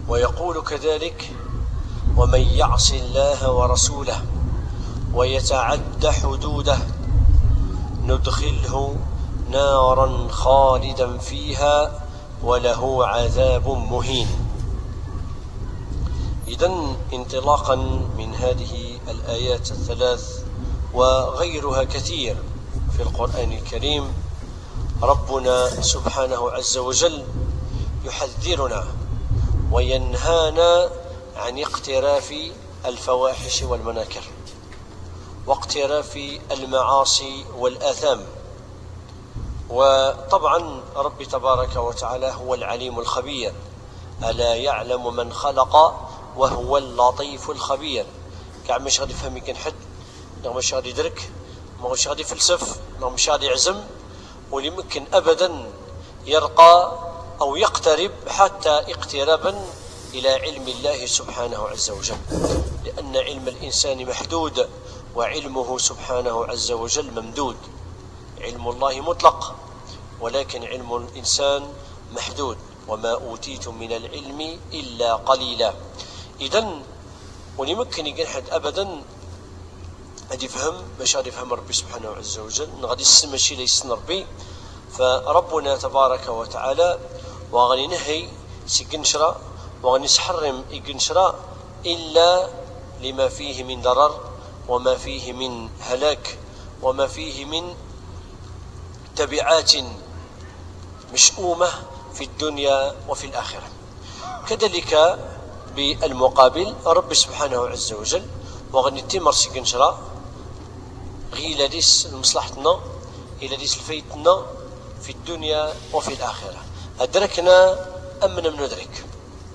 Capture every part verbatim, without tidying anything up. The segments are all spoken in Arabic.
ويقول كذلك: ومن يعص الله ورسوله ويتعد حدوده ندخله نارا خالدا فيها وله عذاب مهين. إذن انطلاقا من هذه الآيات الثلاث وغيرها كثير في القرآن الكريم، ربنا سبحانه عز وجل يحذرنا وينهانا عن اقتراف الفواحش والمناكر واقتراف المعاصي والآثام. وطبعا رب تبارك وتعالى هو العليم الخبير، ألا يعلم من خلق وهو اللطيف الخبير. كاع مش غادي يفهم كان حد، مش غادي يدرك، مش غادي يفلسف، مش غادي يعزم، واللي ممكن أبدا يرقى أو يقترب حتى اقترابا إلى علم الله سبحانه عز وجل، لأن علم الإنسان محدود وعلمه سبحانه عز وجل ممدود. علم الله مطلق ولكن علم الإنسان محدود، وما أوتيتم من العلم إلا قليلا. إذن ولمكن يقول حد أبدا غادي يفهم باش غادي يفهم ربي سبحانه عز وجل، غادي يسمى ماشي ليسن ربي. فربنا تبارك وتعالى وغادي نهي سيقنشرا وغادي يحرم يقنشرا إلا لما فيه من ضرر وما فيه من هلاك وما فيه من تبعات مشؤومة في الدنيا وفي الآخرة. كذلك بالمقابل رب سبحانه عز وجل وغادي تمر سيقنشرا غير لديس مصلحتنا إلى ديس الفيتنا في الدنيا وفي الآخرة، أدركنا أم لم ندرك.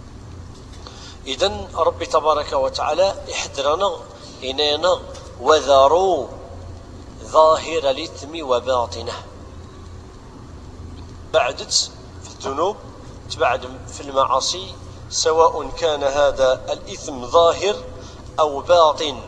إذن رب تبارك وتعالى يحذرنا إننا وذروا ظاهر الإثم وباطنه. بعدت في الذنوب، تبعد في المعاصي، سواء كان هذا الإثم ظاهر أو باطن،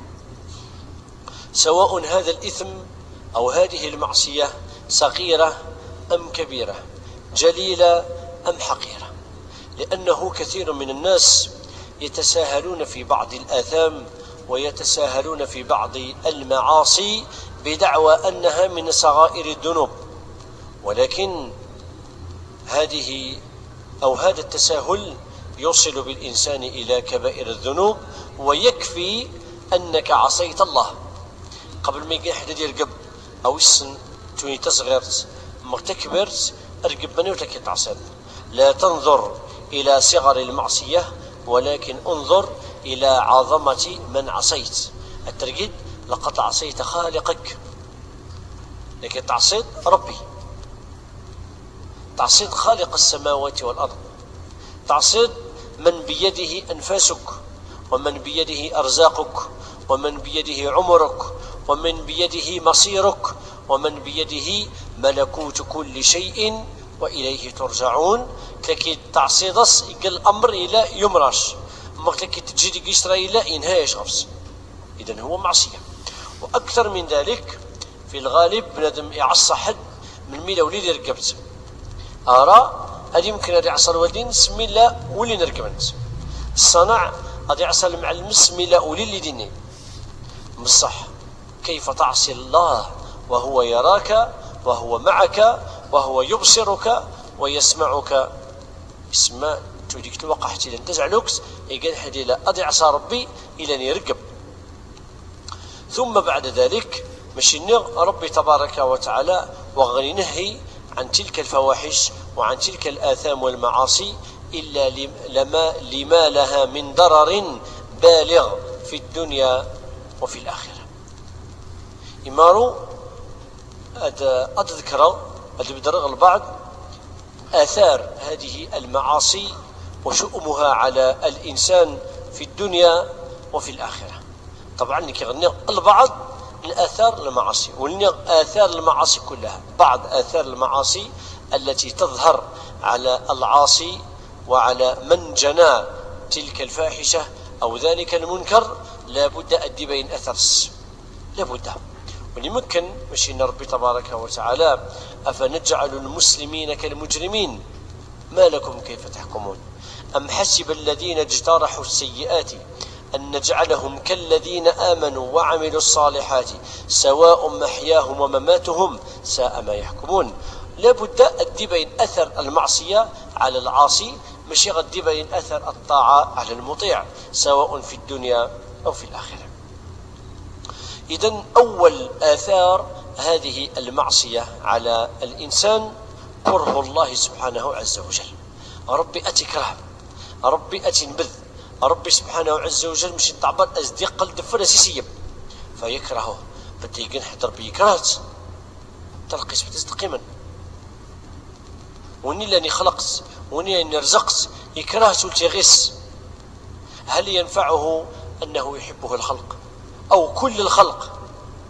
سواء هذا الإثم أو هذه المعصية صغيرة أم كبيرة، جليلة أم حقيرة. لأنه كثير من الناس يتساهلون في بعض الآثام ويتساهلون في بعض المعاصي بدعوى أنها من صغائر الذنوب، ولكن هذه أو هذا التساهل يوصل بالإنسان إلى كبائر الذنوب. ويكفي أنك عصيت الله قبل ما يجي حدا ديال قب أو السن توني تصغرت ما تكبرت ارقب مني وتكي تعصيت. لا تنظر إلى صغر المعصية ولكن انظر إلى عظمة من عصيت. الترقيد لقد عصيت خالقك، لكن تعصيت ربي، تعصيت خالق السماوات والأرض، تعصيت من بيده أنفاسك ومن بيده أرزاقك ومن بيده عمرك ومن بيده مصيرك ومن بيده ملكوت كل شيء وإليه ترجعون. لكن تعصيدس يقل الأمر إلى يمرش، ما لكن تجي يشرى إلى إنهاش غفص. إذن هو معصية. وأكثر من ذلك في الغالب بنادم يعصى حد من ميلا وليد ركبت أرى هذه يمكن أن يعصى الوالدين سمي الله ولي نركبنت الصنع هذا يعصى المعلم سمي الله ولي اللي ديني بصح. كيف تعصي الله وهو يراك وهو معك وهو يبصرك ويسمعك؟ اسمع توديك الوقع حتى لن تزعلوكس يقال حدي لا أضي عصى ربي إلى أن يرقب. ثم بعد ذلك مشينا ربي تبارك وتعالى وغني نهي عن تلك الفواحش وعن تلك الآثام والمعاصي إلا لما, لما لها من ضرر بالغ في الدنيا وفي الآخرة. إمارو أتذكر أدبدرغ البعض آثار هذه المعاصي وشؤمها على الإنسان في الدنيا وفي الآخرة. طبعا لكي غني البعض الآثار المعاصي ولني آثار المعاصي كلها، بعض آثار المعاصي التي تظهر على العاصي وعلى من جنى تلك الفاحشة أو ذلك المنكر لابد أدي بين أثرس، لابد. ولمكن مشينا ربي تبارك وتعالى أفنجعل المسلمين كالمجرمين ما لكم كيف تحكمون. أم حسب الذين اجترحوا السيئات أن نجعلهم كالذين آمنوا وعملوا الصالحات سواء محياهم ومماتهم ساء ما يحكمون. لابد أن يبين أثر المعصية على العاصي، مش غد يبين أثر الطاعة على المطيع، سواء في الدنيا أو في الآخرة. إذن أول آثار هذه المعصية على الإنسان كره الله سبحانه عز وجل. ربي أتكره، ربي أتنبذ، ربي سبحانه عز وجل مش تعبر أزديق قلب فرسيسية فيكرهه. بدي يقنح ربي يكرهت تلقي سبت أصدقي من وني لاني خلقت وني لاني رزقت يكرهت وتغس. هل ينفعه أنه يحبه الخلق أو كل الخلق؟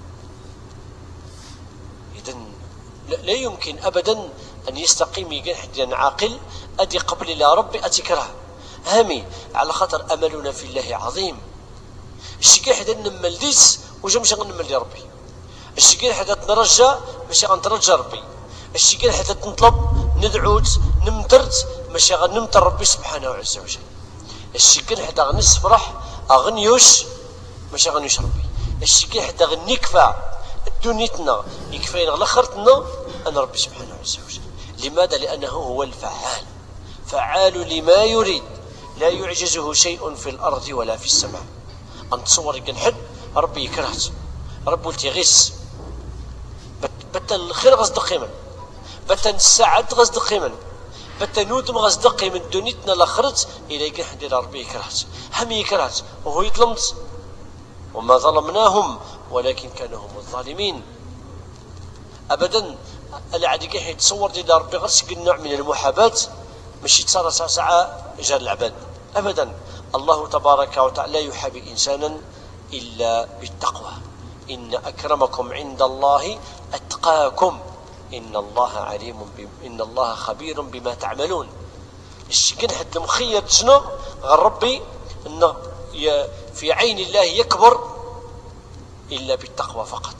إذن لا يمكن أبدا أن يستقيم يقنح عاقل أدي قبل لا ربي أتكره هامي على خاطر أملنا في الله عظيم. الشيء حدا نمل ديس وجا مش غنمل ربي، الشيء حدا تنرجى مش غنترجى ربي، الشيء حدا نطلب ندعوت نمترت مش غنمتر ربي سبحانه عز وجل، الشيء حدا غنسفرح أغنيوش مش غنيوش ربي، الشيء حدا غنكفى دنيتنا يكفينا لخرتنا أنا ربي سبحانه عز وجل. لماذا؟ لأنه هو الفعال، فعال لما يريد، لا يعجزه شيء في الأرض ولا في السماء. أن تصور يقنحد ربي يكرهت، ربي التغيس بتا الخير غصدقي من بتا السعد غصدقي من بتا نودم غصدقي من دنيتنا لخرت إلى يقنحد إلى ربي يكرهت هم يكرهت وهو يظلمت وما ظلمناهم ولكن كانوا هم الظالمين. أبدا العادي كيح يتصور إلى ربي غير النوع من المحاباة مش يتصار ساعة جار العباد أبدا. الله تبارك وتعالى لا يحابي إنسانا إلا بالتقوى. إن أكرمكم عند الله أتقاكم إن الله عليم بم إن الله خبير بما تعملون. الشكن حتى المخير شنو غير ربي إن في عين الله يكبر إلا بالتقوى فقط.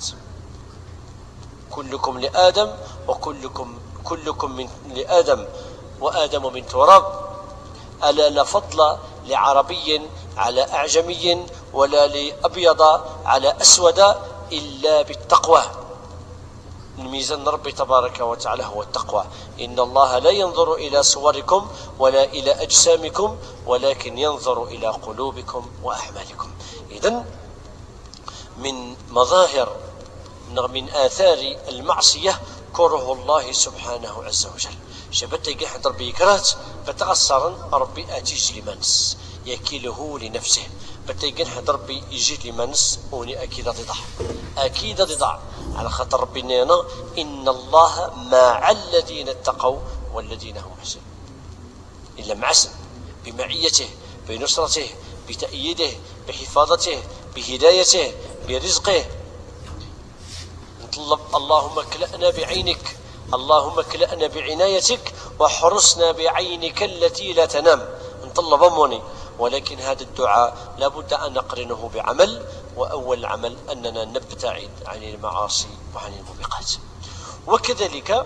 كلكم لآدم وكلكم كلكم من لآدم وآدم من تراب. ألا لا فضل لعربي على أعجمي ولا لأبيض على أسود إلا بالتقوى. الميزان ربي تبارك وتعالى هو التقوى. إن الله لا ينظر إلى صوركم ولا إلى أجسامكم ولكن ينظر إلى قلوبكم وأعمالكم. إذن من مظاهر من آثار المعصية كره الله سبحانه عز وجل. شبت يقحد ربي يكرهت بتأثرا ربي أتيج لمنس يكيله لنفسه بتيقحد ربي يجي لمنس وني أكيد ضضع أكيد ضضع على خاطر ربي نينا إن الله مع الذين اتقوا والذين هم محسنون. إلا معسن بمعيته بنصرته بتأييده بحفاظته بهدايته برزقه. نطلب اللهم اكلأنا بعينك اللهم اكلأنا بعنايتك واحرسنا بعينك التي لا تنام. نطلب أموني ولكن هذا الدعاء لابد أن نقرنه بعمل، وأول العمل أننا نبتعد عن المعاصي وعن الموبقات. وكذلك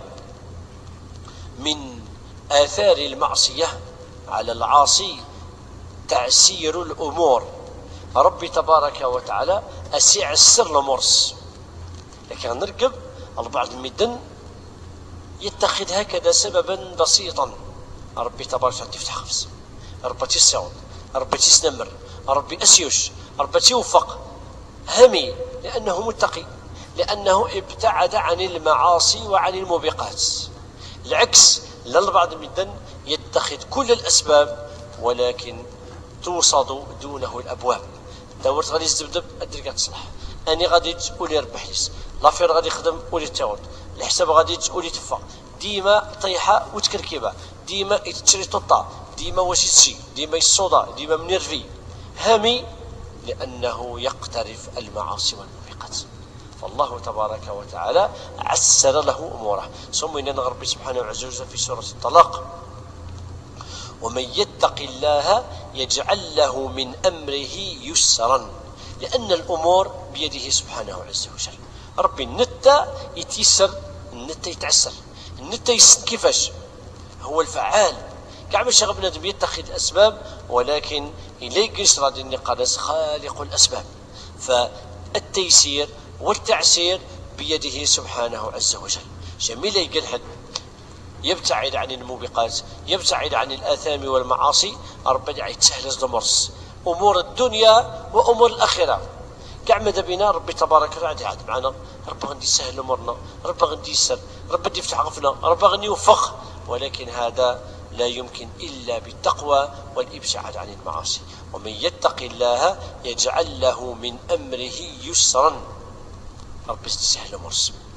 من آثار المعصية على العاصي تعسير الأمور. ربي تبارك وتعالى أسيع السر لمرس لكن نرقب البعض المدن يتخذ هكذا سببا بسيطا. ربي تبارك وتعالى تفتح خفص ربي تسعود ربي تسنمر ربي أسيوش ربي توفق همي لأنه متقي لأنه ابتعد عن المعاصي وعن الموبقات. العكس للبعض المدن يتخذ كل الأسباب ولكن توصد دونه الأبواب. دورت غادي يزدبدب الدرجة تصلح أني غادي تقولي ربح ليس لافير غادي يخدم ولي تعود الحساب غادي تقولي تفا ديما طيحة وتكركيبة ديما يتشري ططا ديما واش يتشي ديما يصودا ديما منيرفي هامي لأنه يقترف المعاصي والموبقات. فالله تبارك وتعالى عسر له أموره. ثم إننا ربي سبحانه عز وجل في سورة الطلاق ومن يتق الله يجعل له من أمره يسرا لأن الأمور بيده سبحانه عز وجل. ربي النتا يتيسر النتا يتعسر النتا يسن كيفاش هو الفعال كاع ماشي غير بنادم يتخذ الاسباب، ولكن اليك يشرى ديني قالس خالق الاسباب. فالتيسير والتعسير بيده سبحانه عز وجل. جميل يقول حد يبتعد عن الموبقات، يبتعد عن الآثام والمعاصي، ربي يتسهل الامور، امور الدنيا وامور الاخره. كاع ماذا بنا ربي تبارك وتعالى عاد معنا، ربي غادي يسهل امورنا، ربي غادي يسر، ربي غادي يفتح غفنا، ربي غادي يوفق. ولكن هذا لا يمكن الا بالتقوى والابتعاد عن المعاصي. ومن يتق الله يجعل له من امره يسرا، ربي يسهل الامور.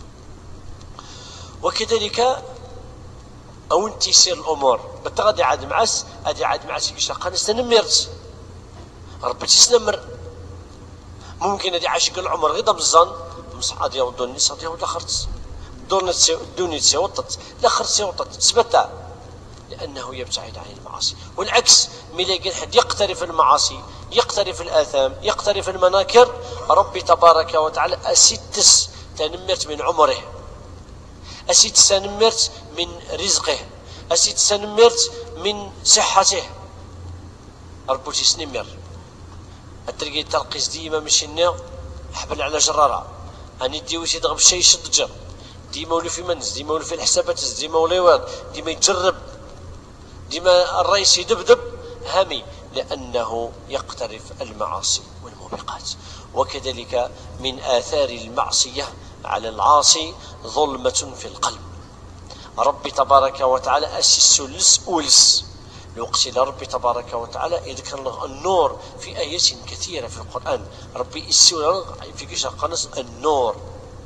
وكذلك او انت يسير الامور بتغادي عاد معس، غادي عاد معس يشرق نستنمرت، ربي تسنمر. ممكن هذه عاشق العمر غير بالظن مصحى ديال الدنيا صديق ولا خرت دورنا الدنيا تسيوطت لا خرت سيوطت تثبت، لانه يبتعد عن المعاصي. والعكس ملي كان حد يقترف المعاصي، يقترف الاثام، يقترف المناكر، ربي تبارك وتعالى اسيتس تنمرت من عمره، اسيتس تنمرت من رزقه، اسيتس تنمرت من صحته، ربي تسنمر. الترقي الترقيز ديما مشينا حبل على جرارة، اني ديو شي ضرب شي يشد جر، ديما ولي في منز، ديما ولي في الحسابات، ديما ولي واد، ديما يجرب، ديما الرئيس يدبدب هامي، لانه يقترف المعاصي والموبقات. وكذلك من آثار المعصية على العاصي ظلمة في القلب. ربي تبارك وتعالى أسس لس أولس الوقت إلى ربي تبارك وتعالى يذكر له النور في آيات كثيرة في القرآن. ربي يسوي في كيش قنص النور،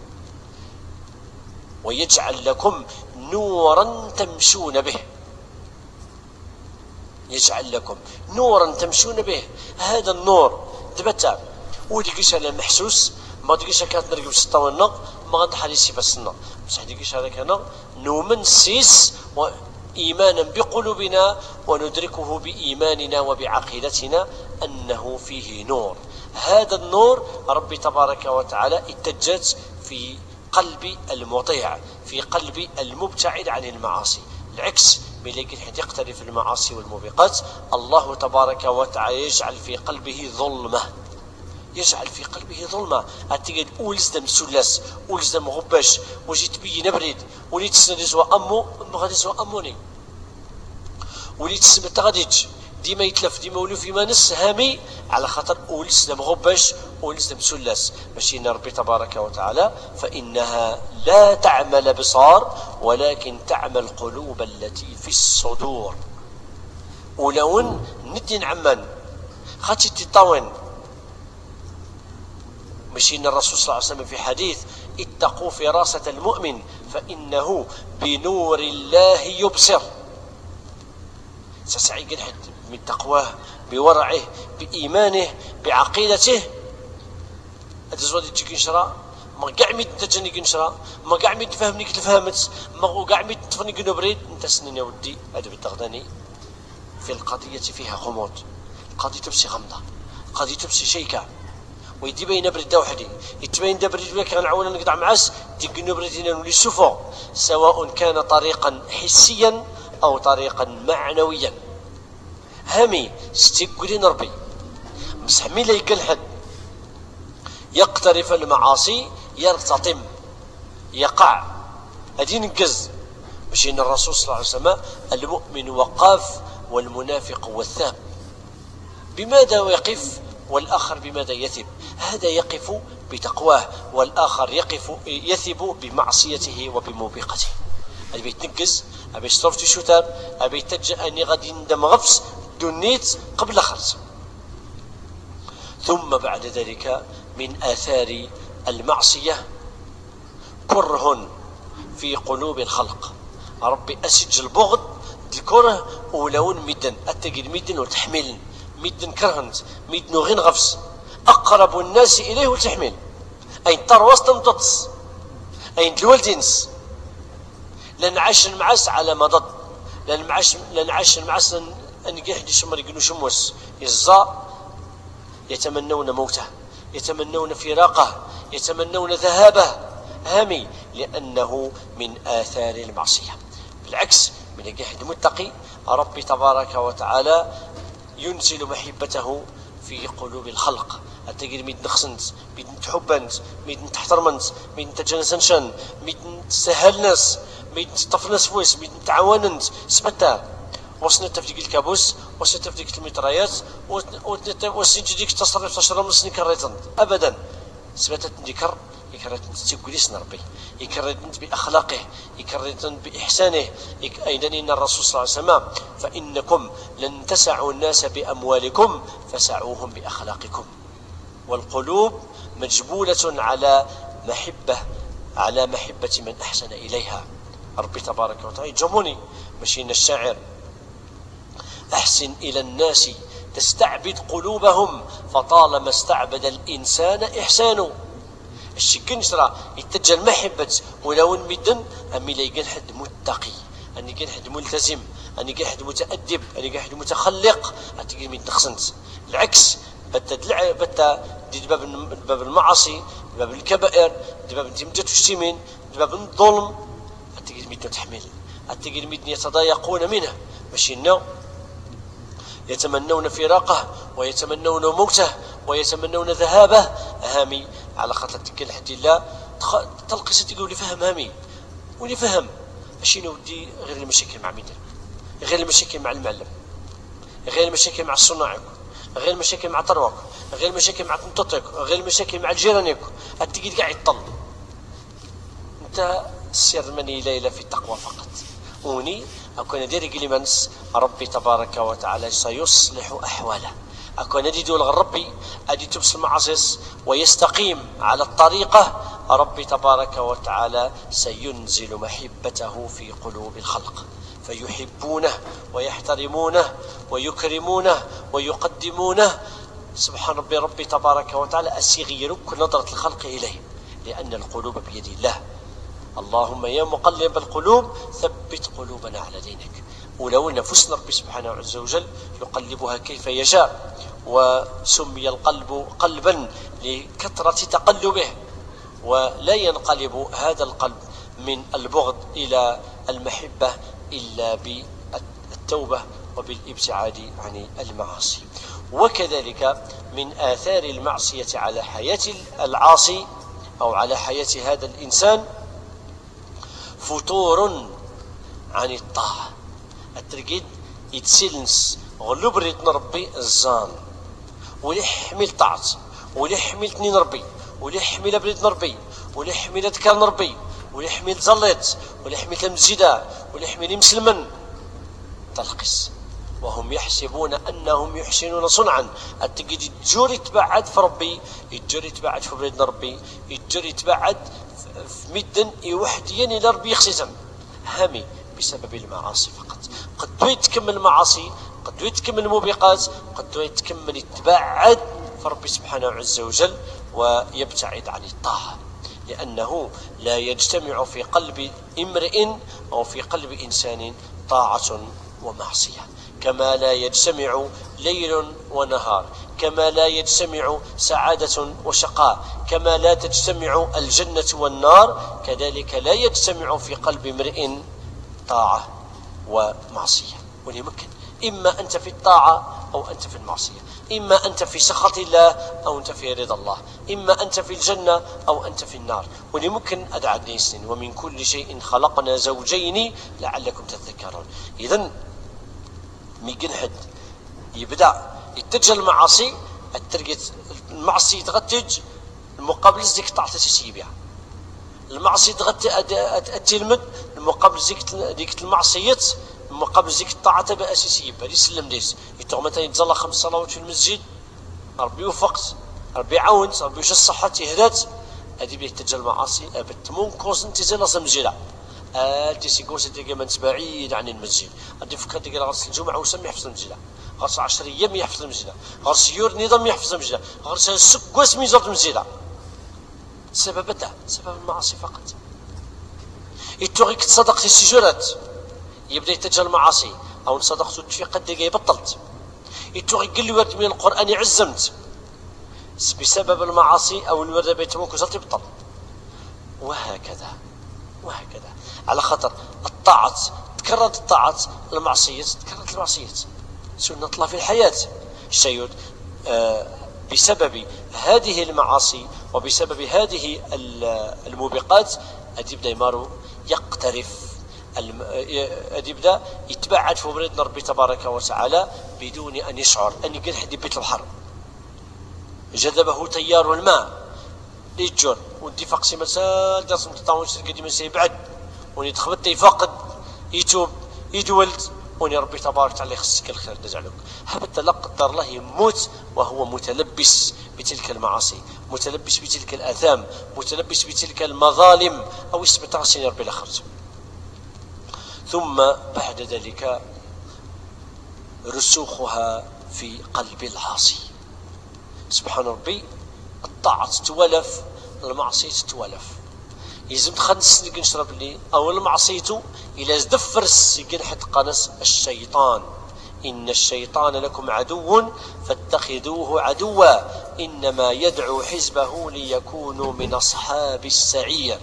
ويجعل لكم نورا تمشون به، يجعل لكم نورا تمشون به. هذا النور تبتع وديكيش على محسوس، ما ديكيش كانت نرقب ستة والنق ما غاد حاليسي بس النق، بصح ديكيش هذا كان نؤمن سيس إيمانا بقلوبنا وندركه بإيماننا وبعقيدتنا أنه فيه نور. هذا النور ربي تبارك وتعالى اتجت في قلب المطيع، في قلب المبتعد عن المعاصي. العكس ملي حد يقترف المعاصي والموبقات، الله تبارك وتعالى يجعل في قلبه ظلمة، يجعل في قلبه ظلمة. أتيجد أولز دم سلاس، أولز دم غباش، وجيت بي نبرد، وليت سندس وأمو مغاديس وأموني، وليت سمت غاديج ديما يتلف ديما ولو في مانس هامي، على خاطر أولز دم غباش، أولز دم سلاس. ماشي ربي تبارك وتعالى فإنها لا تعمى الأبصار ولكن تعمى القلوب التي في الصدور. ولون ندين عمان خاتي تطاون مشين الرسول صلى الله عليه وسلم في حديث اتقوا فراسة المؤمن فإنه بنور الله يبصر. سسعي قد حد من تقواه بورعه بإيمانه بعقيدته أتزود تجيك نشرا ما قاع ميت تجني كنشرا ما قاع ميت تفهمني كي تفهمت ما قاع ميت تفهمني كي نبريد انت سنين يا ودي هذا بالتغداني في القضية فيها غموض، القضية تبسي غمضة، القضية تبسي شيكة، ويدي بين نبرد وحدي يتبين دبرد لك كان عونا نقطع معس ديك نبردين نولي سفو، سواء كان طريقا حسيا او طريقا معنويا. همي ستيقولين ربي مسحمي ليك الحد يقترف المعاصي يرتطم يقع هذه نقز. مشي ان الرسول صلى الله عليه وسلم المؤمن وقاف والمنافق وثاب. بماذا يقف والآخر بماذا يثب؟ هذا يقف بتقواه والآخر يقف يثب بمعصيته وبموبقته. أبي يتنقز، أبي يشطرف شتاب، أبي يتجأ أني غادي ندم غفص دنيت قبل خرج. ثم بعد ذلك من آثار المعصية كره في قلوب الخلق. ربي أسج البغض الكره ولون مدن أتجد مدن وتحمل مدن كرهنت مدن غين غفص أقرب الناس إليه وتحمل أين تروس تمتص أين الوالدينس لن عاش المعاس على مضض لن معاش لن عاش المعاس أن يحدي شمر يقولوا شموس يزا يتمنون موته يتمنون فراقه يتمنون ذهابه هامي لأنه من آثار المعصية. بالعكس من يجحد متقي ربي تبارك وتعالى ينزل محبته في قلوب الخلق. التقيل ميد نخسنت، ميد نتحبنت، ميد نتحترمنت، ميد نتجنسنشن، ميد نتسهلنس، ميد نتطفنس فويس، ميد نتعاوننت، سبتا وصلت في ديك الكابوس، وصلت في ديك الميترايات، وصلت ديك التصرف تشرب مسني كريتن ابدا. سبتت ذكر يكرتن تقوليس نربي، يكرتن باخلاقه، يكرتن باحسانه. ايضا ان الرسول صلى الله عليه وسلم فانكم لن تسعوا الناس باموالكم فسعوهم باخلاقكم. والقلوب مجبولة على محبة على محبة من أحسن إليها. ربي تبارك وتعالى جموني مشينا الشاعر أحسن إلى الناس تستعبد قلوبهم فطالما استعبد الإنسان إحسانه. الشكن شرا يتجه المحبة ولو مدن أمي لا حد متقي، أني كان حد ملتزم، أني كان حد متأدب، أني كان حد متخلق، أتقي من تخسنت. العكس بتا بتا دي باب باب المعاصي، باب الكبائر، دي باب انتمجة الشتيمين، دي باب الظلم، أتقي ميت تحمل، أتقي ميت يتضايقون منه، ماشي إنه يتمنون فراقه ويتمنون موته ويتمنون ذهابه. هامي على خاطر تلك الحد الله تلقي ستيقول اللي فهم هامي واللي فهم ماشي نودي غير المشاكل مع ميدان، غير المشاكل مع المعلم، غير المشاكل مع الصناعي، غير المشاكل مع طروق، غير المشاكل مع تنطيق، غير المشاكل مع الجيرانيك. التقيل قاعد يطل. انت سر مني ليلة في التقوى فقط. وني أكون ديري قليمنس ربي تبارك وتعالى سيصلح أحواله. أكون دي دول ربي أدي تبس المعصيص ويستقيم على الطريقة. ربي تبارك وتعالى سينزل محبته في قلوب الخلق فيحبونه ويحترمونه ويكرمونه ويقدمونه. سبحان ربي ربي تبارك وتعالى أسيغيرك نظرة الخلق إليه، لأن القلوب بيد الله. اللهم يا مقلب القلوب ثبت قلوبنا على دينك. ولو نفسنا ربي سبحانه عز وجل يقلبها كيف يشاء، وسمي القلب قلبا لكثرة تقلبه، ولا ينقلب هذا القلب من البغض إلى المحبة إلا بالتوبة وبالابتعاد عن المعاصي. وكذلك من آثار المعصية على حياة العاصي أو على حياة هذا الإنسان فتور عن الطاعة. الترقيد يتسلنس غلو بريد نربي الزان ولي حمل طاعت ولي حمل تنين نربي ولي حمل بريد نربي ولي حمل ذكر نربي ولي حمل زليت ولي حمل المزيدة ولي حمل مسلما تلقس وهم يحسبون أنهم يحسنون صنعا. التقيد يتجور يتبعد في ربي، يتجور يتبعد في بريد نربي، يتجور يتبعد في مدن يوحدين إلى ربي خصيصا هامي بسبب المعاصي فقط. قد يتكمل المعاصي، قد يتكمل الموبقات، قد يتكمل يتبعد في ربي سبحانه عز وجل ويبتعد عن الطاعة، لأنه لا يجتمع في قلب امرئ أو في قلب إنسان طاعة ومعصية، كما لا يجتمع ليل ونهار، كما لا يجتمع سعادة وشقاء، كما لا تجتمع الجنة والنار، كذلك لا يجتمع في قلب امرئ طاعة ومعصية. وليمكن إما أنت في الطاعة أو أنت في المعصية، إما أنت في سخط الله أو أنت في رضا الله، إما أنت في الجنة أو أنت في النار. وليمكن أدعى سنين ومن كل شيء خلقنا زوجين لعلكم تذكرون. إذن ميقن حد يبدأ يتجه المعاصي، الترقيت المعصية تغتج المقابل زيك تعطي تسيبها، المعصية تغتي التلمد المقابل زيك ديك المعصية المقابل زيك الطاعة بأساسية بها يسلم ديس يتوغ مثلا يتزلى خمس صلوات في المسجد، ربي يوفقت، ربي يعاونت، ربي يوش الصحة يهدات، هذه بيه تتجه المعاصي أبد ممكن انت زي لازم مزيلة أنتي سيكون ستلقى من بعيد عن المسجد. أنتي فكرت تلقى غرس الجمعة وسم يحفظ المسجد، غرس عشر أيام يحفظ المسجد، غرس يور نظام يحفظ المسجد، غرس السك واسم يزرد المسجد. سبب ده سبب المعاصي فقط. يتوغيك تصدقت السجورات يبدا يتجه المعاصي، أو صدقت في قد دقيقة بطلت. يتوغي قل لي ورد من القرآن عزمت بسبب المعاصي أو الورد بيتموك وصلت يبطل، وهكذا وهكذا. على خطر الطاعة تكررت الطاعات المعصية تكررت المعصية. سنة الله في الحياة. الشيء آه بسبب هذه المعاصي وبسبب هذه الموبقات أدي يبدا يمارو يقترف، أدي يبدا يتبعد في مريض ربي تبارك وتعالى بدون أن يشعر. أن يقول حد بيت البحر جذبه تيار الماء يتجر ودي فقسي مسال درس متطاول قديم يبعد ونيتخبط يفقد يتوب يدولد وني ربي تبارك وتعالى يخصك الخير نجعلك. هبت لا قدر الله يموت وهو متلبس بتلك المعاصي، متلبس بتلك الآثام، متلبس بتلك المظالم أو اسم تعصي ربي الآخرة. ثم بعد ذلك رسوخها في قلب العاصي. سبحان ربي، الطاعة تتولف، المعصية تتولف. يلزم تخنس اللي نشرب لي او المعصيته الى زدفرس حتى قنص الشيطان. ان الشيطان لكم عدو فاتخذوه عدوا انما يدعو حزبه ليكونوا من اصحاب السعير.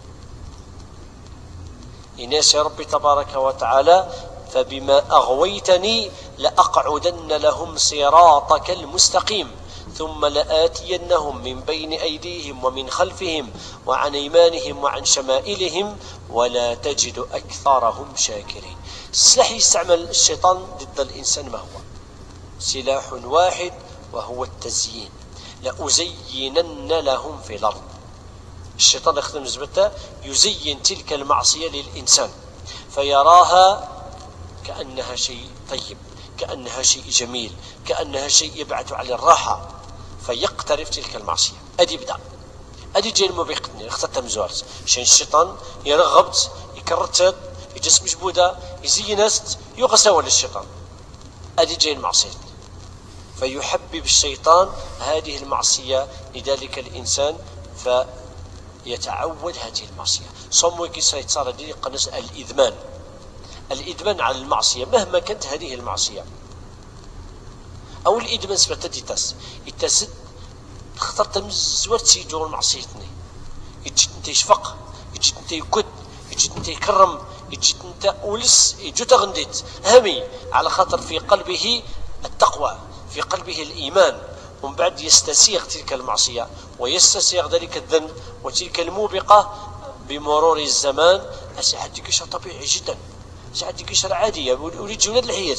إناس يا ربي تبارك وتعالى فبما اغويتني لاقعدن لهم صراطك المستقيم ثم لآتينهم من بين أيديهم ومن خلفهم وعن أيمانهم وعن شمائلهم ولا تجد أكثرهم شاكرين. السلاح يستعمل الشيطان ضد الإنسان ما هو؟ سلاح واحد وهو التزيين. لأزينن لهم في الأرض. الشيطان يخدم زبطة يزين تلك المعصية للإنسان فيراها كأنها شيء طيب، كأنها شيء جميل، كأنها شيء يبعث على الراحة فيقترف تلك المعصية. أدي بدأ أدي جاي المبيقتني اختتم زوارت شين الشيطان يرغبت يكررت يجسم جبودة يزينست يغسول للشيطان. أدي جاي المعصية فيحبب الشيطان هذه المعصية لذلك الإنسان فيتعود هذه المعصية. صموا كيسا يتصار دي قنص الإدمان. الإدمان على المعصية مهما كانت هذه المعصية أو الإدمان سبتدي تاس يتسد اخترت مزورت سيجور معصيتني يجي انت يشفق يجي انت يكد يجي انت يكرم يجي انت أولس يجي تغنديت همي على خاطر في قلبه التقوى في قلبه الإيمان ومن بعد يستسيغ تلك المعصية ويستسيغ ذلك الذنب وتلك الموبقة بمرور الزمان. أسعد كشر طبيعي جدا، أسعد كشر عادية وليد جولاد الحياة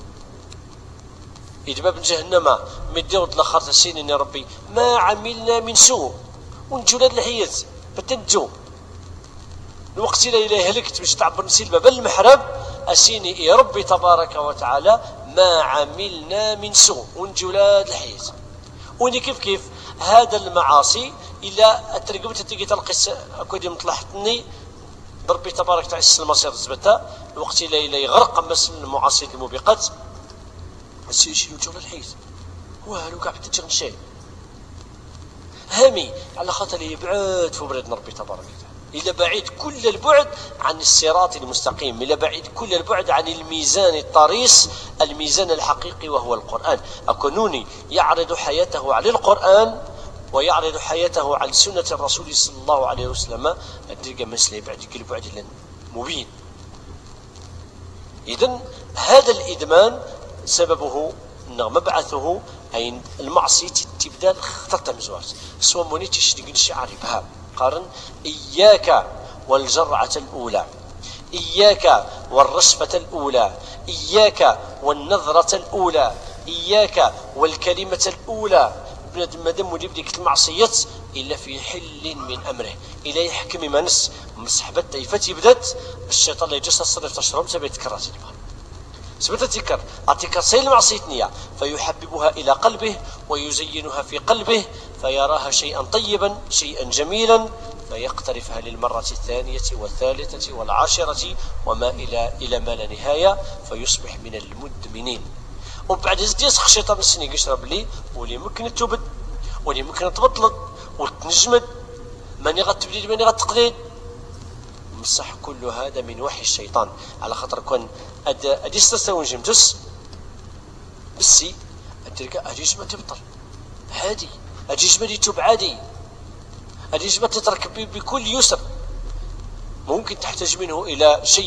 يدباب جهنم مدود لخرت السنين يا ربي ما عملنا من سوء ونجولاد الحياة فتنجو الوقت لا إله هلكت باش تعبر نسيل باب المحراب أسيني يا ربي تبارك وتعالى ما عملنا من سوء ونجولاد الحياة. وني كيف كيف هذا المعاصي إلا أترقبت تلقيت القصة أكودي مطلحتني بربي تبارك وتعالى المصير زبتها الوقت لا إله يغرق مثل المعاصي الموبقات السيشي وجول الحيط والو كاع تجغن شيء هامي على خاطر يبعد في بريد ربي تبارك وتعالى إلى بعيد كل البعد عن الصراط المستقيم، إلى بعيد كل البعد عن الميزان الطريس الميزان الحقيقي وهو القرآن. أكونوني يعرض حياته على القرآن ويعرض حياته على سنة الرسول صلى الله عليه وسلم تلقى مسألة بعد كل بعد مبين. إذن هذا الإدمان سببه أنه مبعثه أي المعصية تبدأ خطرت مزوارت سوى مونيتي شديق الشعر بها قارن إياك والجرعة الأولى، إياك والرشفة الأولى، إياك والنظرة الأولى، إياك والكلمة الأولى. بنادم مادام ولي بديك المعصية إلا في حل من أمره إلا يحكم ما نس مسحبت تيفتي بدات الشيطان اللي يجلس الصرف تشرب سبي يتكرر سبت تكر أعطيك سيل معصيتنية فيحببها إلى قلبه ويزينها في قلبه فيراها شيئا طيبا شيئا جميلا فيقترفها للمرة الثانية والثالثة والعاشرة وما إلى إلى ما لا نهاية فيصبح من المدمنين. وبعد يسخ الشيطان السني يشرب لي ولي ممكن تبد ولي ممكن تبطلد وتنجمد من يغتبديد من يغتقديد صح. كل هذا من وحي الشيطان على خاطر كون أدي استستوى جمتس بسي أدرك أجيش ما تبطل هادي أجيش ما يتوب عادي أجيش ما تترك بكل يسر. ممكن تحتاج منه إلى شيء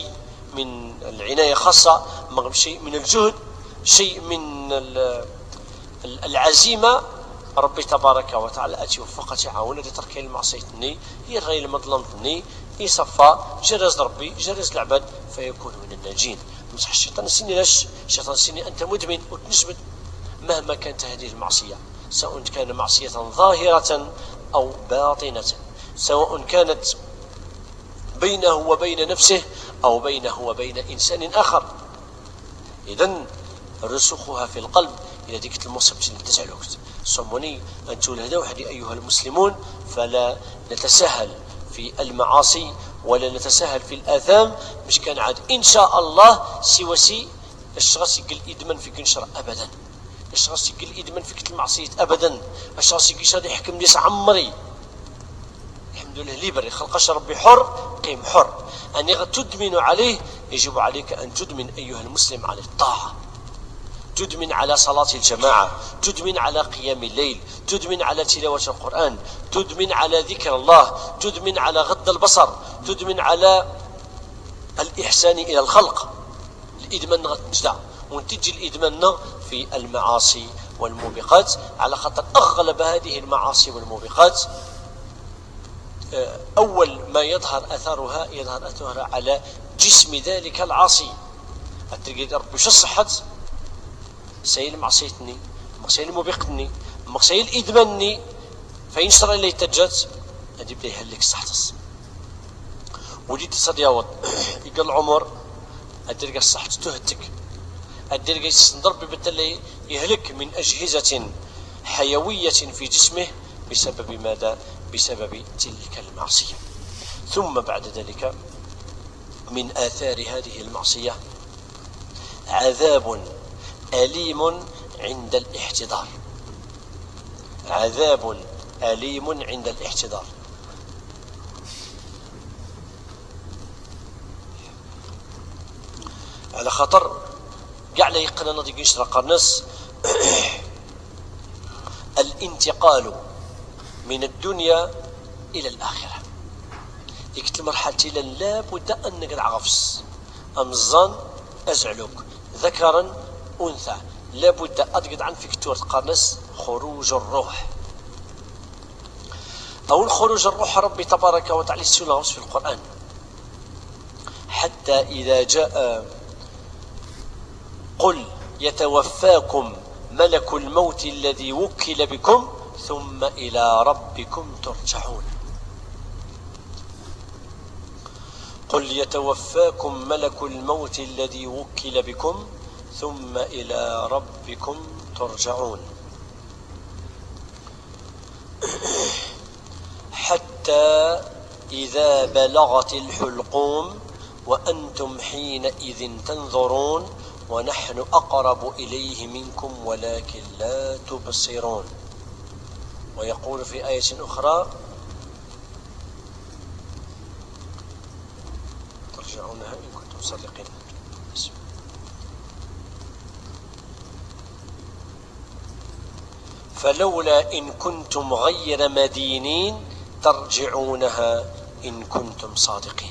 من العناية خاصة، شيء من الجهد، شيء من العزيمة. ربي تبارك وتعالى أتي وفقتي عاونة لترك المعصية ني هي الرأي المظلمتني يصفى جرز ربي جرز العباد فيكون من الناجين. مسح الشيطان سيني لاش الشيطان سيني أنت مدمن وتنجمد مهما كانت هذه المعصية، سواء كان معصية ظاهرة أو باطنة، سواء كانت بينه وبين نفسه أو بينه وبين إنسان آخر. إذن رسوخها في القلب إلى ديك المصيبة اللي تزعلوك صموني أن تولهدوا وحدي أيها المسلمون، فلا نتساهل في المعاصي ولا نتساهل في الآثام. مش كان عاد إن شاء الله سوى سي الشخص يقل إدمان في كنشر أبدا، الشخص يقل إدمان في المعصية أبدا، الشخص يقل يحكم ليس عمري الحمد لله ليبري خلقش ربي حر قيم حر. أن تدمن عليه يجب عليك أن تدمن أيها المسلم على الطاعة، تدمن على صلاة الجماعة، تدمن على قيام الليل، تدمن على تلاوة القرآن، تدمن على ذكر الله، تدمن على غض البصر، تدمن على الإحسان إلى الخلق. الإدمان غتجدع ونتجي الإدمان في المعاصي والموبقات، على خاطر أغلب هذه المعاصي والموبقات أول ما يظهر أثرها يظهر أثرها على جسم ذلك العاصي. أتلقى ربي وش الصحة سيل معصيتني مغسيل موبقتني مغسيل إدمني فإن شرع اللي تجات أدي بدا يهلك الصحة وليد تصدياوض يقال العمر أدرقى الصحة تهتك، أدرقى يستنضرب بالتالي يهلك من أجهزة حيوية في جسمه بسبب ماذا؟ بسبب تلك المعصية. ثم بعد ذلك من آثار هذه المعصية عذاب أليم عند الاحتضار، عذاب أليم عند الاحتضار. على خطر قاع لا يقنا نضيق يشرق الناس الانتقال من الدنيا إلى الآخرة. ديك المرحلة لا بد أن نقلع غفص أمزان أزعلوك ذكرا أنثى، لا بد أتقد عن فيكتور قرنس خروج الروح أو خروج الروح. ربي تبارك وتعالى السنة في القرآن حتى إذا جاء قل يتوفاكم ملك الموت الذي وكل بكم ثم إلى ربكم ترجعون. قل يتوفاكم ملك الموت الذي وكل بكم ثم إلى ربكم ترجعون. حتى إذا بلغت الحلقوم وأنتم حينئذ تنظرون ونحن أقرب إليه منكم ولكن لا تبصرون. ويقول في آية أخرى ترجعونها إن كنتم صادقين. فلولا إن كنتم غير مدينين ترجعونها إن كنتم صادقين.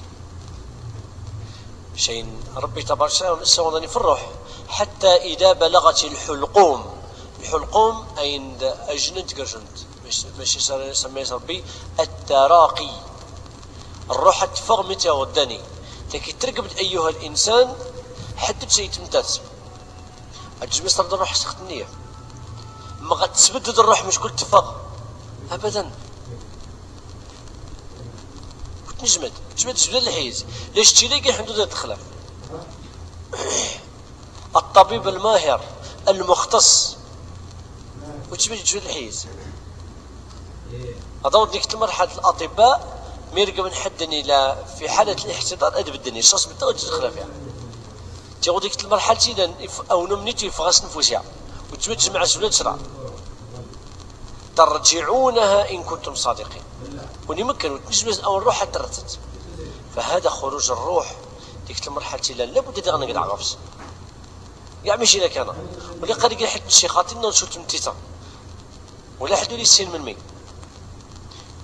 شيء ربي تبارك وتعالى في الروح حتى إذا بلغت الحلقوم، الحلقوم عند أجند قرجند ماشي يسميه ربي التراقي، الروح تفغ متى وداني تكي ترقب أيها الإنسان حدد شيء تمتاز أجمع صرد الروح سخت النية ما غتسبدد الروح مش كل تفغ أبدا نجمد تجمد تجمد الحيز ليش تلاقي حدود الخلاف. الطبيب الماهر المختص وتجمد تجمد الحيز أضوء ديك المرحلة الأطباء ميرقى من حدني لا في حالة الاحتضار أدب الدنيا الشخص بالتوجه الخلاف يعني تيغو ديك المرحلة إذا أو نمنيتي يفغس نفوسها وتجمد تجمع سولاد سرعة ترجعونها إن كنتم صادقين ونمكن وتنجمز أو الروح حتى رتت. فهذا خروج الروح ديك المرحلة إلا لابد دغنا قد عغفص يعني ماشي لك أنا ولا قد يقول حد الشيخاتنا ونشوت متيتا ولا حد يسين من مين.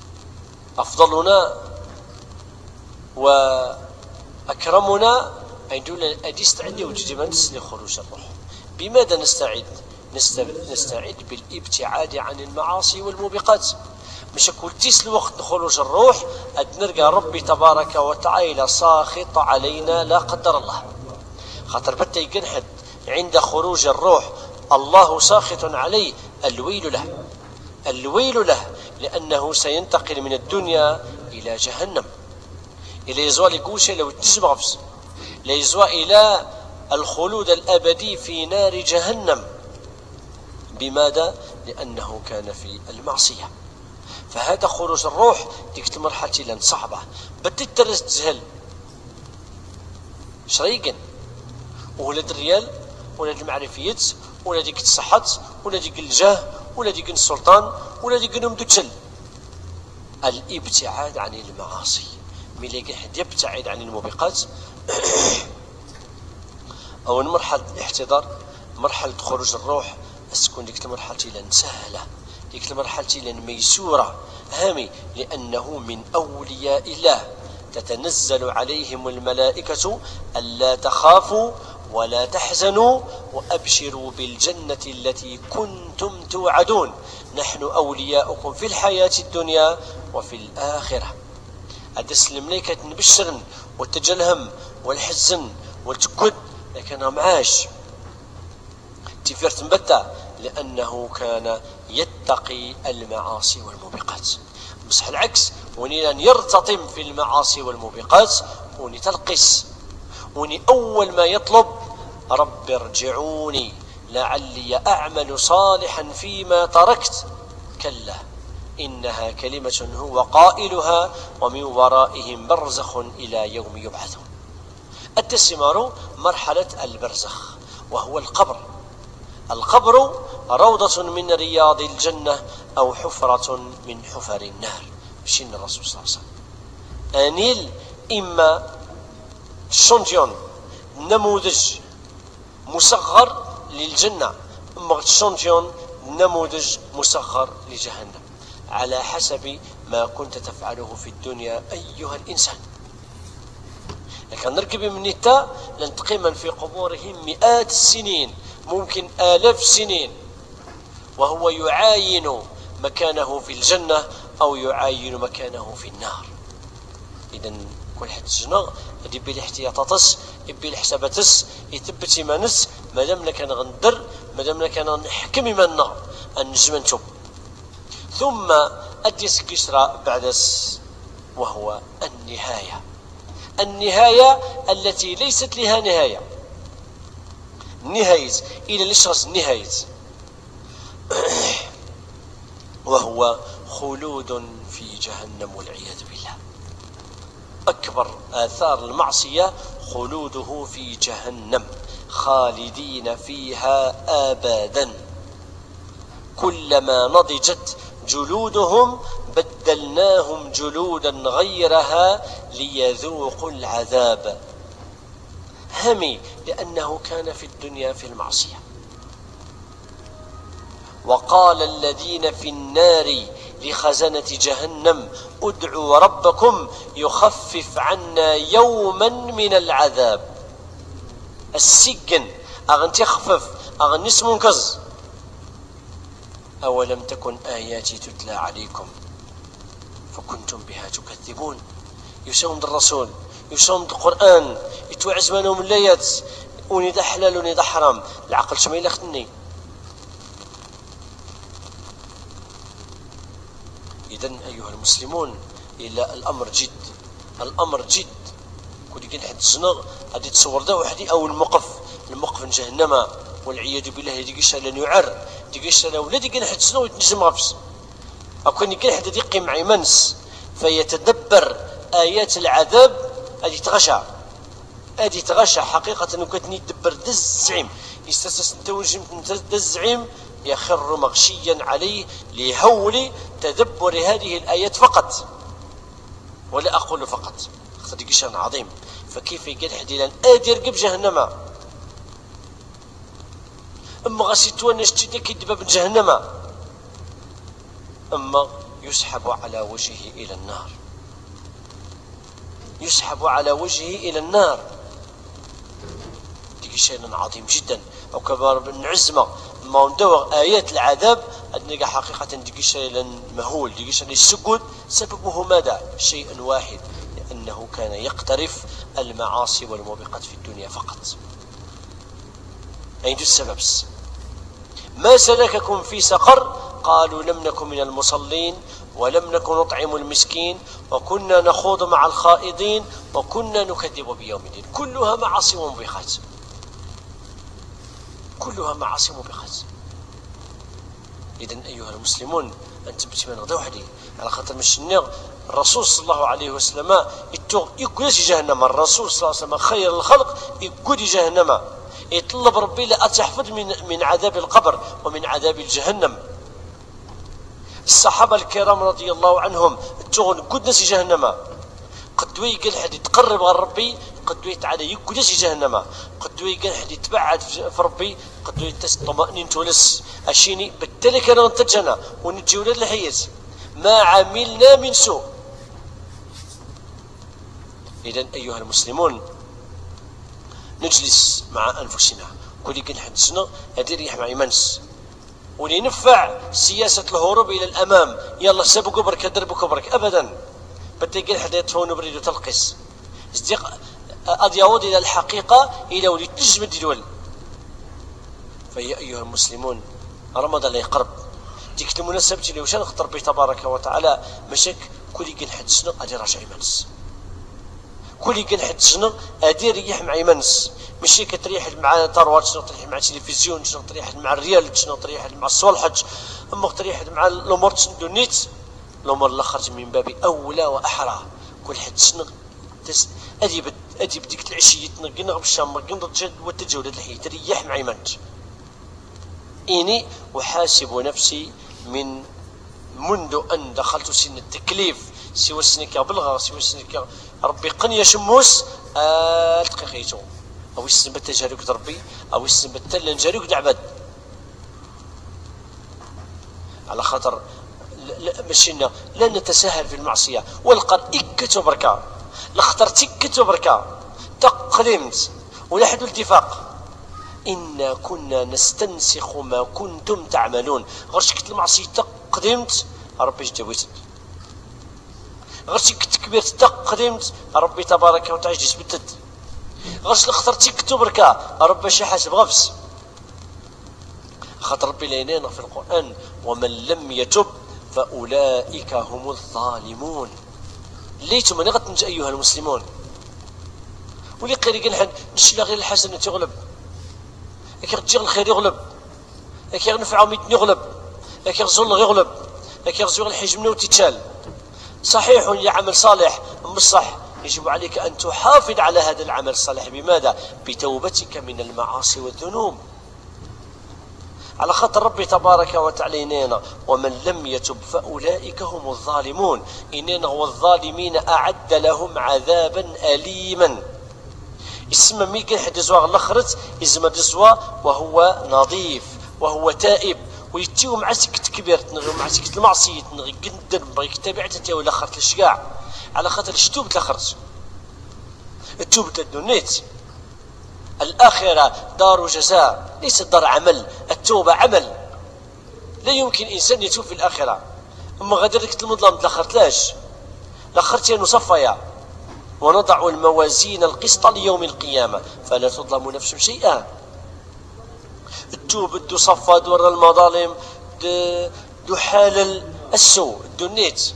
أفضلنا وأكرمنا عندنا أدي استعد وجدي لخروج الروح. بماذا نستعد؟ نستعد بالابتعاد عن المعاصي والموبقات. مش كل تيس الوقت لخروج الروح نلقى ربي تبارك وتعالى ساخط علينا لا قدر الله. خاطر بتا يكن حد عند خروج الروح الله ساخط عليه، الويل له، الويل له، لأنه سينتقل من الدنيا إلى جهنم، إلى يزوى لكوشة لو تزمغفز، ليزوى إلى الخلود الأبدي في نار جهنم. بماذا؟ لأنه كان في المعصية. فهذا خروج الروح ديك المرحلة لن صعبة، بديت ترس تزهل شريقا ولد الريال ولد المعرفيات ولا ديك الصحة ولا ديك الجاه ولا ديك السلطان ولا ديك المدتشل. الابتعاد عن المعاصي، ملي حد يبتعد عن الموبقات أو مرحلة الاحتضار، مرحلة خروج الروح، تكون ديك المرحلة لن سهلة، ديك المرحلة لن ميسورة هامي، لأنه من أولياء الله تتنزل عليهم الملائكة ألا تخافوا ولا تحزنوا وأبشروا بالجنة التي كنتم توعدون، نحن أولياؤكم في الحياة الدنيا وفي الآخرة. أدس الملائكة نبشرن والتجلهم والحزن والتكد، لكن معاش تفيرت مبتا لأنه كان يتقي المعاصي والموبقات. بصح العكس، وني أن يرتطم في المعاصي والموبقات وني تلقس، وني أول ما يطلب رب ارجعوني لعلي أعمل صالحا فيما تركت، كلا إنها كلمة هو قائلها ومن ورائهم برزخ إلى يوم يبعثون. التسمار مرحلة البرزخ وهو القبر. القبر روضة من رياض الجنة أو حفرة من حفر النار، بشين الرسول صلى الله عليه وسلم. أنيل إما شونتيون نموذج مصغر للجنة، أما شونتيون نموذج مصغر لجهنم، على حسب ما كنت تفعله في الدنيا أيها الإنسان. لكن نركب من التا لن تقيم في قبورهم مئات السنين، ممكن آلاف السنين، وهو يعاين مكانه في الجنة أو يعاين مكانه في النار. إذن كل حد سنة يدبي الاحتياطاتس، يبي الحساباتس، يثبت مانس، مادام لك أنا غندر، مادام لك أنا نحكم منا النجم نتوب. ثم أديس كسرى بعدس، وهو النهاية. النهاية التي ليست لها نهاية، نهاية إلى الشخص نهاية، وهو خلود في جهنم والعياذ بالله. أكبر آثار المعصية خلوده في جهنم، خالدين فيها أبدا. كلما نضجت جلودهم بدلناهم جلودا غيرها ليذوقوا العذاب. همي لأنه كان في الدنيا في المعصية. وقال الذين في النار لخزنة جهنم ادعوا ربكم يخفف عنا يوما من العذاب. السجن أغن تخفف أغن اسم كز. أولم تكن آياتي تتلى عليكم فكنتم بها تكذبون. يسوم الرسول، يسوم القرآن، يتوعز منهم اللايات، وني ذا حلال وني ذا حرام، العقل شميل أختني. إذن أيها المسلمون، إلا الأمر جد، الأمر جد. كل يقول حد الزنا غادي تصور ذا وحدي أو الموقف، الموقف جهنم والعياذ بالله. يديقش لن يعر، يديقش لا ولا يقول حد الزنا ويتنجم غفز، أو كان يقول حد يقي مع منس فيتدبر آيات العذاب، هذه تغشى، هذه تغشى حقيقة. وكتني تدبر دز الزعيم، يستسس نتوجم دز الزعيم يخر مغشيا عليه لهول تدبر هذه الآيات فقط، ولا أقول فقط، خذ شأن عظيم. فكيف يقول حد لان آدي يرقب جهنم، أما غسيتوا نشتي كدباب من جهنم، أما يسحب على وجهه إلى النار، يسحب على وجهه إلى النار. ديك شيء عظيم جدا. أو كما نعزم ما ندور آيات العذاب أدنى حقيقة ديك شيء مهول، ديك شيء السجود سببه ماذا؟ شيء واحد، لأنه كان يقترف المعاصي والموبقات في الدنيا فقط. أين السبب؟ ما سلككم في سقر؟ قالوا لم نكن من المصلين ولم نكن نطعم المسكين وكنا نخوض مع الخائضين وكنا نكذب بيوم الدين. كلها معاصي وموبقات، كلها معاصي وموبقات. إذن أيها المسلمون أنتم بتمنى وحدي على خاطر مش الرسول صلى الله عليه وسلم يقول جهنم. الرسول صلى الله عليه وسلم خير الخلق يقول جهنم، يطلب ربي لا تحفظ من من عذاب القبر ومن عذاب الجهنم. الصحابة الكرام رضي الله عنهم تغن قد نسي جهنم، قدوي قال حد يتقرب على ربي قدوي تعالى يقول نسي جهنم، قدوي قال حد يتبعد في ربي قدوي تطمئن تولس أشيني بالتالي أنا نتجنا ونجي ولاد الحيز ما عملنا من سوء. إذن أيها المسلمون نجلس مع أنفسنا كل يقول حدثنا هذه ريح مع إيمانس ولنفع سياسة الهروب إلى الأمام. يلا سبقوا برك دربكوا برك أبدا بتلقى حدا يطفون بريد وتلقس استيق أد يعود إلى الحقيقة إلى ولي تجمد الدول. فيا أيها المسلمون رمضان يقرب ديك المناسبة اللي وش نخطر به تبارك وتعالى مشاك كل يقول حدثنا أدي راجع إيمانس، كل يقول حدثنا أدي ريح مع إيمانس، ماشي كتريح مع ثروات، شنو تريح مع التلفزيون، شنو تريح مع الريال، شنو تريح مع الصلحج، اما تريح مع الامور تندونيت الامور اللي خرج من باب اولى واحرى. كل حد شنو ادي ادي بديك العشيه تنقنا بالشام نرجع وتجول الحي تريح مع ايمانك. اني احاسب نفسي من منذ ان دخلت سن التكليف سوى سنك بلغه سوى سنك ربي قني شموس التقي خيتو أو يسلم بالتجارك ربي أو يسلم بالتل نجارك دعبد على خاطر مشينا لا نتساهل في المعصية والقر إكتو بركة لخطر تكتو بركة تقدمت ولا حد الاتفاق إنا كنا نستنسخ ما كنتم تعملون. غرشكت المعصية تقدمت ربي جدويت، غرشكت كبيرت تقدمت ربي تبارك وتعالى جسبتت، غرس الخطر تكتب بركة ربي شي حاسب غفس. خاطر ربي لينينا في القرآن ومن لم يتب فأولئك هم الظالمون. ليتم أنا غتنجي أيها المسلمون ولي قيري قال نشي غير الحسنة تغلب، لكن غتجي الخير يغلب، لكن نفع ميت يغلب، لكن الظلم يغلب، لكن غزوغ الحجم وتتشال. صحيح يا عمل صالح مش صح، يجب عليك أن تحافظ على هذا العمل الصالح. بماذا؟ بتوبتك من المعاصي والذنوب. على خاطر ربي تبارك وتعالى إننا ومن لم يتب فأولئك هم الظالمون. إننا والظالمين أعد لهم عذابا أليما. اسم ميكن حد زواغ الأخرت اسم دزوا وهو نظيف وهو تائب ويتيو مع سكت كبير تنغي مع سكت المعصية تنغي قدر بغيك تابعت انت ولا خرت الشقاع على خاطر الشتوب تلخرت التوب تدونيت. الآخرة دار جزاء ليست دار عمل، التوبة عمل. لا يمكن إنسان يتوب في الآخرة. أما غادرك المظلم تلخرتلاش لخرتيا نصفيا ونضع الموازين القسط ليوم القيامة فلا تظلم نفس شيئا. التوب دو صفا دور المظالم دو حال السوء دونيت.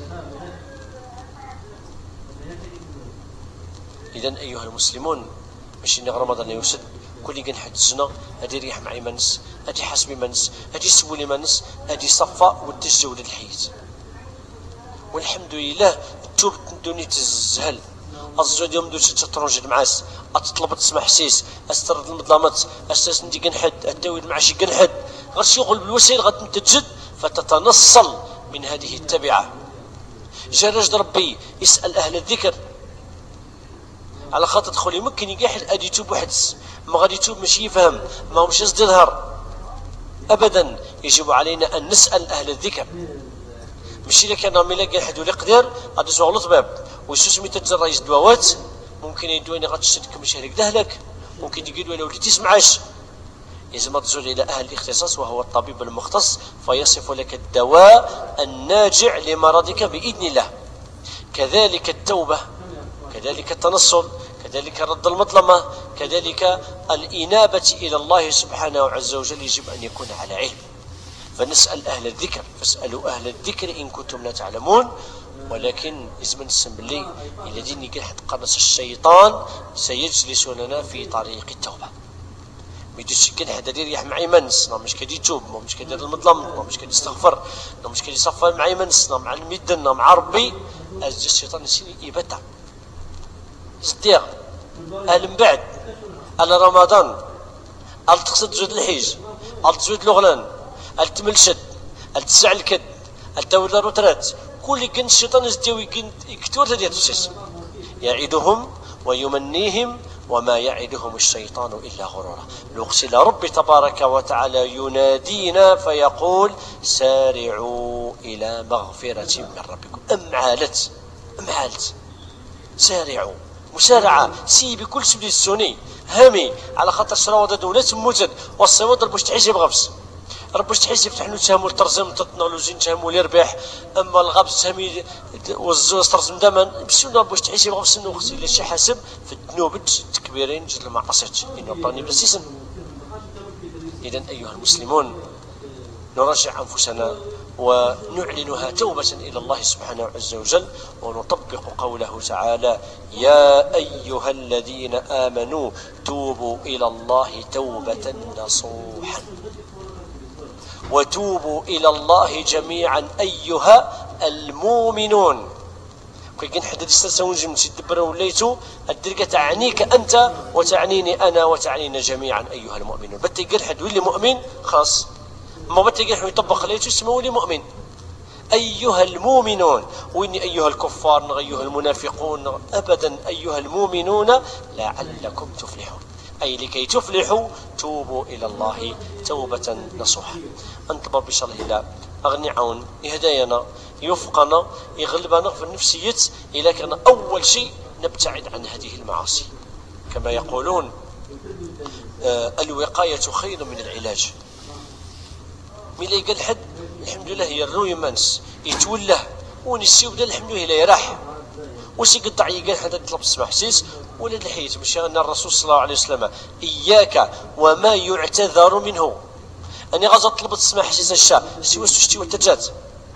إذن أيها المسلمون ماشي رمضان يوسد كل يقن حد الزنا هادي ريح مع منس هادي حسب منس هادي سولي منس هادي صفا والتجزو للحيط. والحمد لله التوب دوني تزهل الزود يوم دوش تترونجد معاس أتطلب تسمع حسيس أسترد المظلمات أستاس ندي قنحد التويد مع شي قنحد غاش يغل بالوسيل غاد تجد فتتنصل من هذه التبعة. جا رجل ربي يسأل أهل الذكر على خاطر تدخل يمكن يقاحل ادي يتوب وحدس ما غادي يتوب ماشي يفهم ما هو مش قصدي يظهر ابدا. يجب علينا ان نسال اهل الذكر ماشي لك انا ملي قاحد ولا يقدر غادي يسوق لطبيب ويسوس مي تتجرى الدواوات ممكن يدويني غتشتك ماشي هكذا لك ممكن يقول ولا ولدي تسمعش، لازم تزول إلى أهل الاختصاص وهو الطبيب المختص فيصف لك الدواء الناجع لمرضك بإذن الله. كذلك التوبة، كذلك التنصل، كذلك رد المظلمة، كذلك الإنابة إلى الله سبحانه عز وجل يجب أن يكون على علم. فنسأل أهل الذكر، فاسألوا أهل الذكر إن كنتم لا تعلمون. ولكن لازم نسمى لي الذين يقول حتى قرص الشيطان سيجلسوننا في طريق التوبة. ميدوش كده حدا يريح معي منس، نعم مش كده يتوب، نعم مش كده المظلم، نعم مش كده يستغفر، نعم مش كده يصفر معي منس، نعم مع المدن، نعم مع ربي. أجل الشيطان يسيني يبتع ستيغ أهل من بعد على رمضان، أل تقصد زود الحيج، أل تزود الغلان، أل تملشد، أل تسع الكد، أل تولى الروترات، كل كن الشيطان يزديو يكتور تدير تسيس يعيدهم ويمنيهم وما يعدهم الشيطان إلا غرورا. لقسل ربي تبارك وتعالى ينادينا فيقول سارعوا إلى مغفرة من ربكم. أمعالت أمعالت سارعوا مسارعة سي بكل سبيل السني هامي على خاطر شراوة دولة موجد والصواد ربوش تحيسب غبس، ربوش تحيسب تحنو تهمو الترزم تتنولوجي تهمو اليربح، أما الغبس تهمي والزوز ترزم داما بسيون ربوش تحيسب غبس إنه خصي لشي حاسب في الذنوبت تكبيرين جد المعاصيات إنه رباني بسيسن. إذن أيها المسلمون نراجع أنفسنا ونعلنها توبة إلى الله سبحانه عز وجل، ونطبق قوله تعالى يا أيها الذين آمنوا توبوا إلى الله توبة نصوحا. وتوبوا إلى الله جميعا أيها المؤمنون. كي نحدد استسون جمتي تدبر وليتو الدرجة تعنيك أنت وتعنيني أنا وتعنينا جميعا أيها المؤمنون. بتي قل حد ولي مؤمن خلاص، ما بتي قل يطبق ليتو اسمه لي مؤمن. أيها المؤمنون، وإني أيها الكفار أيها المنافقون أبدا، أيها المؤمنون لعلكم تفلحون، أي لكي تفلحوا توبوا إلى الله توبة نصوحا. أنتظر بشر الله أغني عون يهدينا يوفقنا يغلبنا في النفسية إلى كان أول شيء نبتعد عن هذه المعاصي. كما يقولون آه الوقاية خير من العلاج. من اللي قال حد الحمد لله يروي منس يتوله ونسي وبدا الحمد لله لا يراح وسي قطع يقال حتى تطلب تسمع حسيس ولا الحيت باش ان الرسول صلى الله عليه وسلم اياك وما يعتذر منه. اني غازا طلبت تسمع حسيس الشاء سوى سوشتي والتجات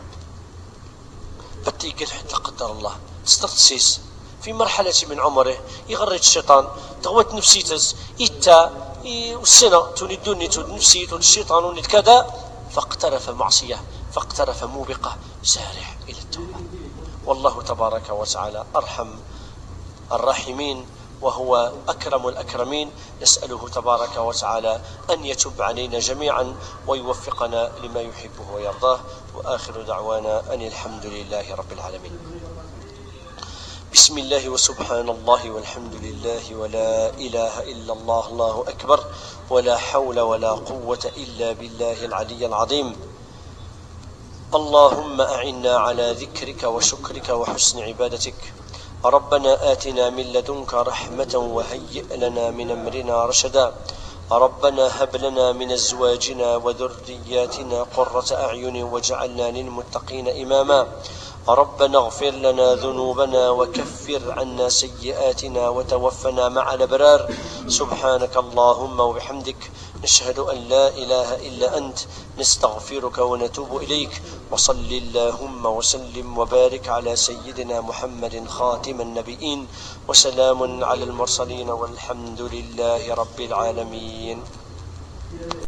بتي قال حتى قدر الله تسترتسيس في مرحلة من عمره يغرد الشيطان تغوت نفسيتز إتا والسنة تولدوني تولد نفسي تولد الشيطان ولد كذا فاقترف معصية فاقترف موبقة سارع إلى التوبة. والله تبارك وتعالى أرحم الراحمين وهو أكرم الأكرمين. نسأله تبارك وتعالى أن يتوب علينا جميعا ويوفقنا لما يحبه ويرضاه. وآخر دعوانا أن الحمد لله رب العالمين. بسم الله وسبحان الله والحمد لله ولا إله إلا الله الله أكبر ولا حول ولا قوة إلا بالله العلي العظيم. اللهم أعنا على ذكرك وشكرك وحسن عبادتك. ربنا آتنا من لدنك رحمة وهيئ لنا من أمرنا رشدا. ربنا هب لنا من أزواجنا وذرياتنا قرة أعين واجعلنا للمتقين إماما. ربنا اغفر لنا ذنوبنا وكفر عنا سيئاتنا وتوفنا مع الأبرار. سبحانك اللهم وبحمدك نشهد أن لا إله إلا أنت نستغفرك ونتوب إليك. وصل اللهم وسلم وبارك على سيدنا محمد خاتم النبيين وسلام على المرسلين والحمد لله رب العالمين.